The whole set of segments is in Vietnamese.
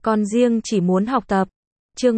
Con riêng chỉ muốn học tập. Chương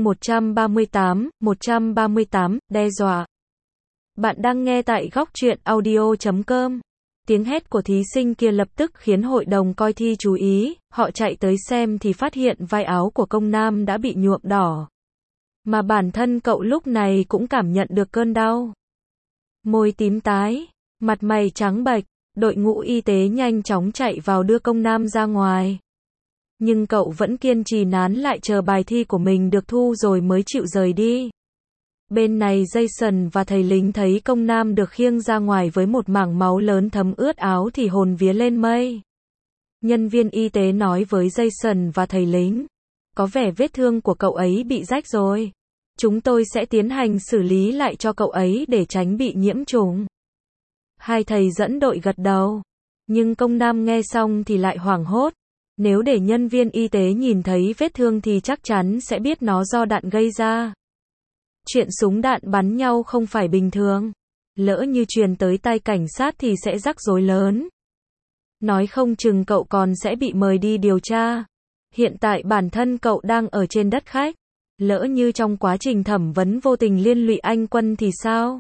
138, đe dọa. Bạn đang nghe tại góc truyện audio.com. Tiếng hét của thí sinh kia lập tức khiến hội đồng coi thi chú ý, họ chạy tới xem thì phát hiện vai áo của công nam đã bị nhuộm đỏ. Mà bản thân cậu lúc này cũng cảm nhận được cơn đau. Môi tím tái, mặt mày trắng bệch, đội ngũ y tế nhanh chóng chạy vào đưa công nam ra ngoài. Nhưng cậu vẫn kiên trì nán lại chờ bài thi của mình được thu rồi mới chịu rời đi. Bên này Jason và thầy lính thấy công nam được khiêng ra ngoài với một mảng máu lớn thấm ướt áo thì hồn vía lên mây. Nhân viên y tế nói với Jason và thầy lính, có vẻ vết thương của cậu ấy bị rách rồi. Chúng tôi sẽ tiến hành xử lý lại cho cậu ấy để tránh bị nhiễm trùng. Hai thầy dẫn đội gật đầu. Nhưng công nam nghe xong thì lại hoảng hốt. Nếu để nhân viên y tế nhìn thấy vết thương thì chắc chắn sẽ biết nó do đạn gây ra. Chuyện súng đạn bắn nhau không phải bình thường. Lỡ như truyền tới tai cảnh sát thì sẽ rắc rối lớn. Nói không chừng cậu còn sẽ bị mời đi điều tra. Hiện tại bản thân cậu đang ở trên đất khách. Lỡ như trong quá trình thẩm vấn vô tình liên lụy anh Quân thì sao?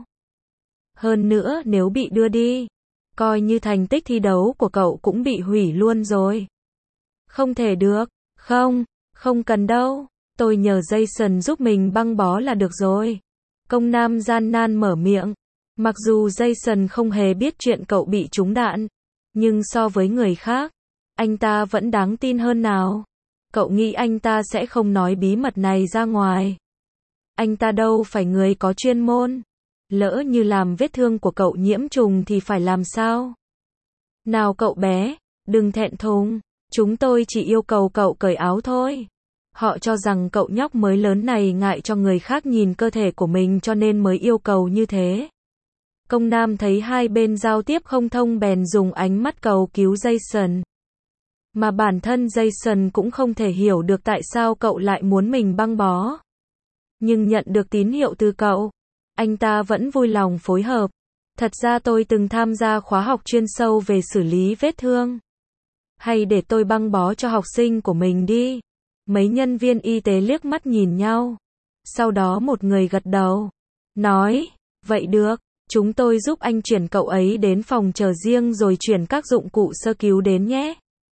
Hơn nữa nếu bị đưa đi, coi như thành tích thi đấu của cậu cũng bị hủy luôn rồi. Không thể được, không cần đâu, tôi nhờ Jason giúp mình băng bó là được rồi. Công nam gian nan mở miệng. Mặc dù Jason không hề biết chuyện cậu bị trúng đạn, nhưng so với người khác, anh ta vẫn đáng tin hơn nào. Cậu nghĩ anh ta sẽ không nói bí mật này ra ngoài. Anh ta đâu phải người có chuyên môn. Lỡ như làm vết thương của cậu nhiễm trùng thì phải làm sao? Nào cậu bé, đừng thẹn thùng. Chúng tôi chỉ yêu cầu cậu cởi áo thôi. Họ cho rằng cậu nhóc mới lớn này ngại cho người khác nhìn cơ thể của mình cho nên mới yêu cầu như thế. Công nam thấy hai bên giao tiếp không thông bèn dùng ánh mắt cầu cứu Jason. Mà bản thân Jason cũng không thể hiểu được tại sao cậu lại muốn mình băng bó. Nhưng nhận được tín hiệu từ cậu, anh ta vẫn vui lòng phối hợp. Thật ra tôi từng tham gia khóa học chuyên sâu về xử lý vết thương. Hay để tôi băng bó cho học sinh của mình đi. Mấy nhân viên y tế liếc mắt nhìn nhau. Sau đó một người gật đầu. Nói, vậy được, chúng tôi giúp anh chuyển cậu ấy đến phòng chờ riêng rồi chuyển các dụng cụ sơ cứu đến nhé.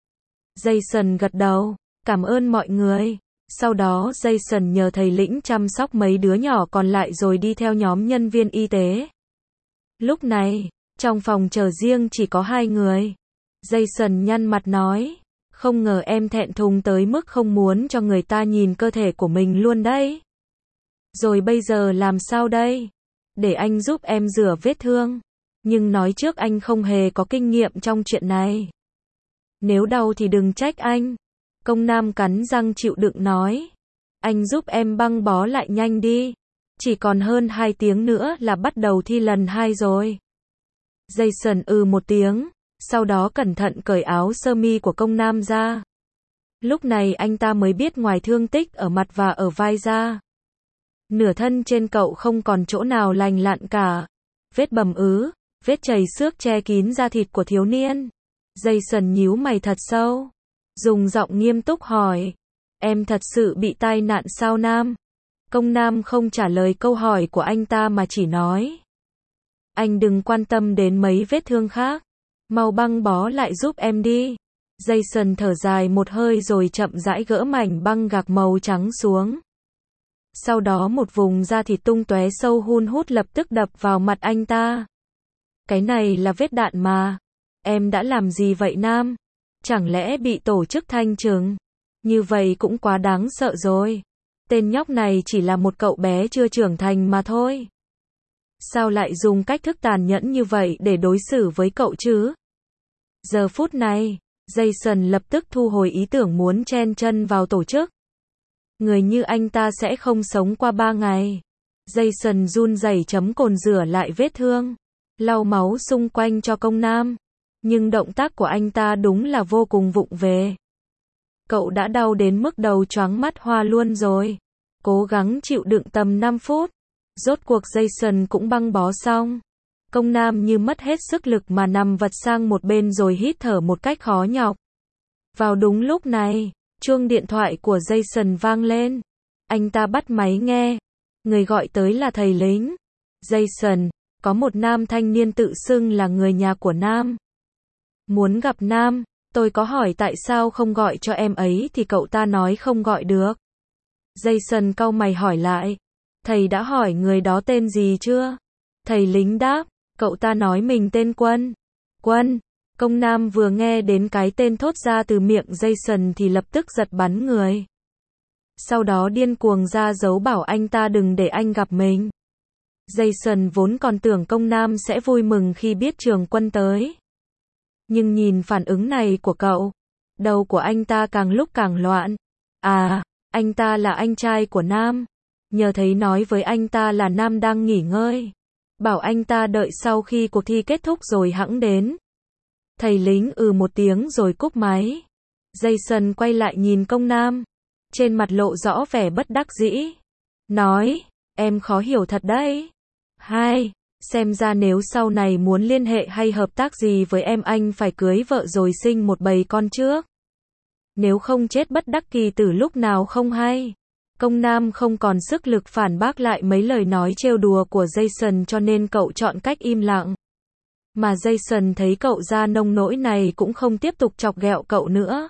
Jason gật đầu, cảm ơn mọi người. Sau đó Jason nhờ thầy lĩnh chăm sóc mấy đứa nhỏ còn lại rồi đi theo nhóm nhân viên y tế. Lúc này, trong phòng chờ riêng chỉ có hai người. Jason nhăn mặt nói, không ngờ em thẹn thùng tới mức không muốn cho người ta nhìn cơ thể của mình luôn đấy. Rồi bây giờ làm sao đây? Để anh giúp em rửa vết thương. Nhưng nói trước anh không hề có kinh nghiệm trong chuyện này. Nếu đau thì đừng trách anh. Công nam cắn răng chịu đựng nói. Anh giúp em băng bó lại nhanh đi. Chỉ còn hơn 2 tiếng nữa là bắt đầu thi lần 2 rồi. Jason một tiếng. Sau đó cẩn thận cởi áo sơ mi của công nam ra. Lúc này anh ta mới biết ngoài thương tích ở mặt và ở vai ra, nửa thân trên cậu không còn chỗ nào lành lặn cả. Vết bầm vết chảy xước che kín da thịt của thiếu niên. Jason nhíu mày thật sâu. Dùng giọng nghiêm túc hỏi. Em thật sự bị tai nạn sao Nam? Công nam không trả lời câu hỏi của anh ta mà chỉ nói. Anh đừng quan tâm đến mấy vết thương khác. Mau băng bó lại giúp em đi. Jason thở dài một hơi rồi chậm rãi gỡ mảnh băng gạc màu trắng xuống. Sau đó một vùng da thịt tung tóe sâu hun hút lập tức đập vào mặt anh ta. Cái này là vết đạn mà. Em đã làm gì vậy Nam? Chẳng lẽ bị tổ chức thanh trừng? Như vậy cũng quá đáng sợ rồi. Tên nhóc này chỉ là một cậu bé chưa trưởng thành mà thôi. Sao lại dùng cách thức tàn nhẫn như vậy để đối xử với cậu chứ? Giờ phút này, Jason lập tức thu hồi ý tưởng muốn chen chân vào tổ chức. Người như anh ta sẽ không sống qua 3 ngày. Jason run rẩy chấm cồn rửa lại vết thương, lau máu xung quanh cho công nam. Nhưng động tác của anh ta đúng là vô cùng vụng về. Cậu đã đau đến mức đầu choáng mắt hoa luôn rồi. Cố gắng chịu đựng tầm 5 phút. Rốt cuộc Jason cũng băng bó xong. Công nam như mất hết sức lực mà nằm vật sang một bên rồi hít thở một cách khó nhọc. Vào đúng lúc này, Chuông điện thoại của Jason vang lên. Anh ta bắt máy nghe. Người gọi tới là thầy lính. Jason, có một nam thanh niên tự xưng là người nhà của Nam. Muốn gặp Nam, tôi có hỏi tại sao không gọi cho em ấy thì cậu ta nói không gọi được. Jason cau mày hỏi lại. Thầy đã hỏi người đó tên gì chưa? Thầy lính đáp. Cậu ta nói mình tên Quân. Quân. Công Nam vừa nghe đến cái tên thốt ra từ miệng Jason thì lập tức giật bắn người. Sau đó điên cuồng ra dấu bảo anh ta đừng để anh gặp mình. Jason vốn còn tưởng Công Nam sẽ vui mừng khi biết Trường Quân tới. Nhưng nhìn phản ứng này của cậu, đầu của anh ta càng lúc càng loạn. À, anh ta là anh trai của Nam. Nhờ thấy nói với anh ta là Nam đang nghỉ ngơi. Bảo anh ta đợi sau khi cuộc thi kết thúc rồi hẵng đến. Thầy lính một tiếng rồi cúp máy. Jason quay lại nhìn Công Nam. Trên mặt lộ rõ vẻ bất đắc dĩ. Nói, em khó hiểu thật đấy. Xem ra nếu sau này muốn liên hệ hay hợp tác gì với em anh phải cưới vợ rồi sinh một bầy con trước. Nếu không chết bất đắc kỳ tử lúc nào không hay. Công Nam không còn sức lực phản bác lại mấy lời nói trêu đùa của Jason cho nên cậu chọn cách im lặng. Mà Jason thấy cậu ra nông nỗi này cũng không tiếp tục chọc ghẹo cậu nữa.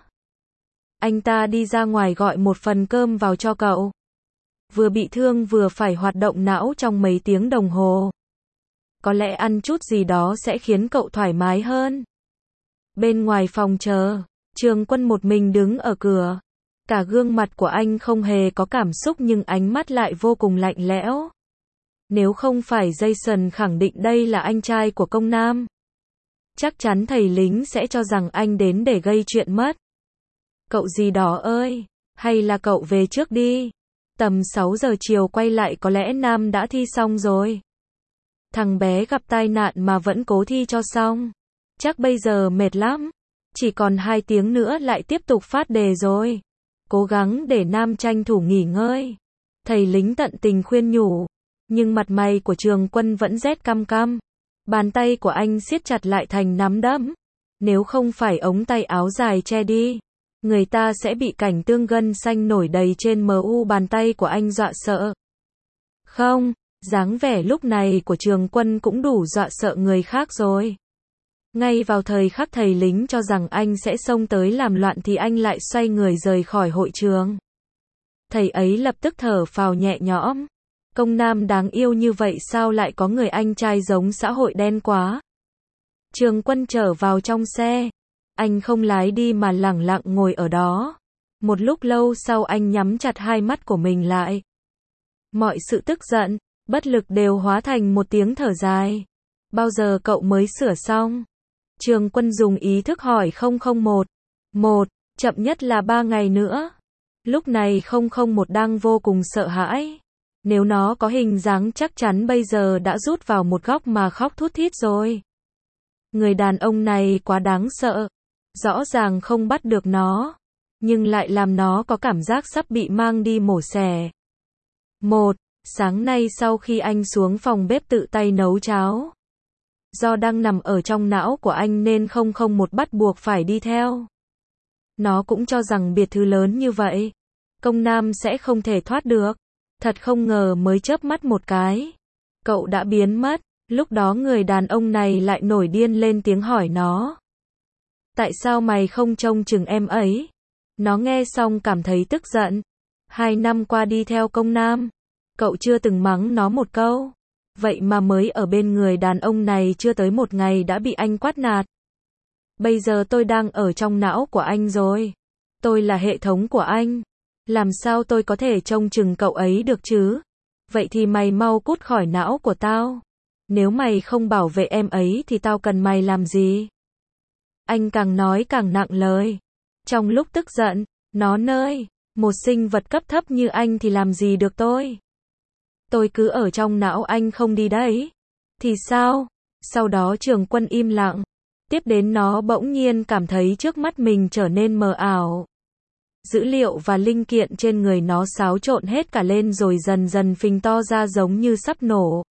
Anh ta đi ra ngoài gọi một phần cơm vào cho cậu. Vừa bị thương vừa phải hoạt động não trong mấy tiếng đồng hồ. Có lẽ ăn chút gì đó sẽ khiến cậu thoải mái hơn. Bên ngoài phòng chờ, Trường Quân một mình đứng ở cửa. Cả gương mặt của anh không hề có cảm xúc nhưng ánh mắt lại vô cùng lạnh lẽo. Nếu không phải Jason khẳng định đây là anh trai của Công Nam, chắc chắn thầy lính sẽ cho rằng anh đến để gây chuyện mất. Cậu gì đó ơi, hay là cậu về trước đi. Tầm 6 giờ chiều quay lại có lẽ Nam đã thi xong rồi. Thằng bé gặp tai nạn mà vẫn cố thi cho xong. Chắc bây giờ mệt lắm. Chỉ còn 2 tiếng nữa lại tiếp tục phát đề rồi. Cố gắng để Nam tranh thủ nghỉ ngơi. Thầy lính tận tình khuyên nhủ. Nhưng mặt mày của Trường Quân vẫn rét căm căm. Bàn tay của anh siết chặt lại thành nắm đấm. Nếu không phải ống tay áo dài che đi, người ta sẽ bị cảnh tương gân xanh nổi đầy trên mu bàn tay của anh dọa sợ. Không, dáng vẻ lúc này của Trường Quân cũng đủ dọa sợ người khác rồi. Ngay vào thời khắc thầy lính cho rằng anh sẽ xông tới làm loạn thì anh lại xoay người rời khỏi hội trường. Thầy ấy lập tức thở phào nhẹ nhõm. Công Nam đáng yêu như vậy sao lại có người anh trai giống xã hội đen quá. Trường Quân trở vào trong xe. Anh không lái đi mà lẳng lặng ngồi ở đó. Một lúc lâu sau anh nhắm chặt hai mắt của mình lại. Mọi sự tức giận, bất lực đều hóa thành một tiếng thở dài. Bao giờ cậu mới sửa xong? Trường Quân dùng ý thức hỏi 001. Chậm nhất là 3 ngày nữa. Lúc này 001 đang vô cùng sợ hãi. Nếu nó có hình dáng chắc chắn bây giờ đã rút vào một góc mà khóc thút thít rồi. Người đàn ông này quá đáng sợ. Rõ ràng không bắt được nó, nhưng lại làm nó có cảm giác sắp bị mang đi mổ xẻ. Sáng nay sau khi anh xuống phòng bếp tự tay nấu cháo. Do đang nằm ở trong não của anh nên 001 bắt buộc phải đi theo. Nó cũng cho rằng biệt thự lớn như vậy, Công Nam sẽ không thể thoát được. Thật không ngờ mới chớp mắt một cái, cậu đã biến mất. Lúc đó người đàn ông này lại nổi điên lên tiếng hỏi nó. Tại sao mày không trông chừng em ấy? Nó nghe xong cảm thấy tức giận. 2 năm qua đi theo Công Nam, cậu chưa từng mắng nó một câu. Vậy mà mới ở bên người đàn ông này chưa tới một ngày đã bị anh quát nạt. Bây giờ tôi đang ở trong não của anh rồi. Tôi là hệ thống của anh. Làm sao tôi có thể trông chừng cậu ấy được chứ? Vậy thì mày mau cút khỏi não của tao. Nếu mày không bảo vệ em ấy thì tao cần mày làm gì? Anh càng nói càng nặng lời. Trong lúc tức giận, nó nơi, một sinh vật cấp thấp như anh thì làm gì được tôi? Tôi cứ ở trong não anh không đi đấy. Thì sao? Sau đó Trường Quân im lặng. Tiếp đến nó bỗng nhiên cảm thấy trước mắt mình trở nên mờ ảo. Dữ liệu và linh kiện trên người nó xáo trộn hết cả lên rồi dần dần phình to ra giống như sắp nổ.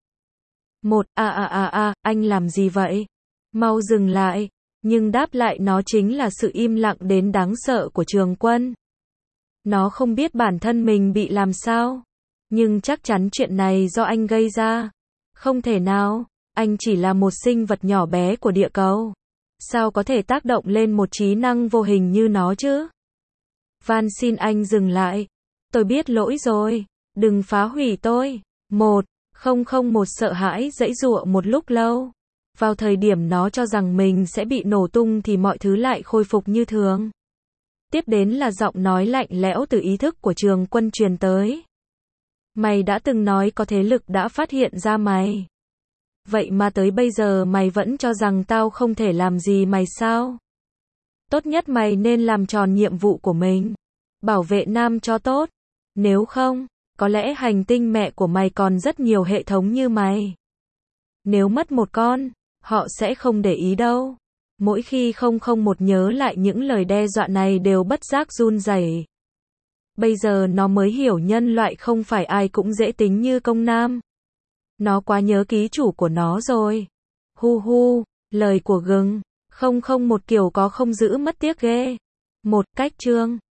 Anh làm gì vậy? Mau dừng lại. Nhưng đáp lại nó chính là sự im lặng đến đáng sợ của Trường Quân. Nó không biết bản thân mình bị làm sao. Nhưng chắc chắn chuyện này do anh gây ra. Không thể nào, anh chỉ là một sinh vật nhỏ bé của địa cầu. Sao có thể tác động lên một trí năng vô hình như nó chứ? Van xin anh dừng lại. Tôi biết lỗi rồi. Đừng phá hủy tôi. 1001 sợ hãi giãy giụa một lúc lâu. Vào thời điểm nó cho rằng mình sẽ bị nổ tung thì mọi thứ lại khôi phục như thường. Tiếp đến là giọng nói lạnh lẽo từ ý thức của Trường Quân truyền tới. Mày đã từng nói có thế lực đã phát hiện ra mày. Vậy mà tới bây giờ mày vẫn cho rằng tao không thể làm gì mày sao? Tốt nhất mày nên làm tròn nhiệm vụ của mình. Bảo vệ Nam cho tốt. Nếu không, có lẽ hành tinh mẹ của mày còn rất nhiều hệ thống như mày. Nếu mất một con, họ sẽ không để ý đâu. Mỗi khi 001 nhớ lại những lời đe dọa này đều bất giác run rẩy. Bây giờ nó mới hiểu nhân loại không phải ai cũng dễ tính như công nam. Nó quá nhớ ký chủ của nó rồi. Hu hu, lời của gừng. 001 kiểu có không giữ mất tiếc ghê. Một cách chương.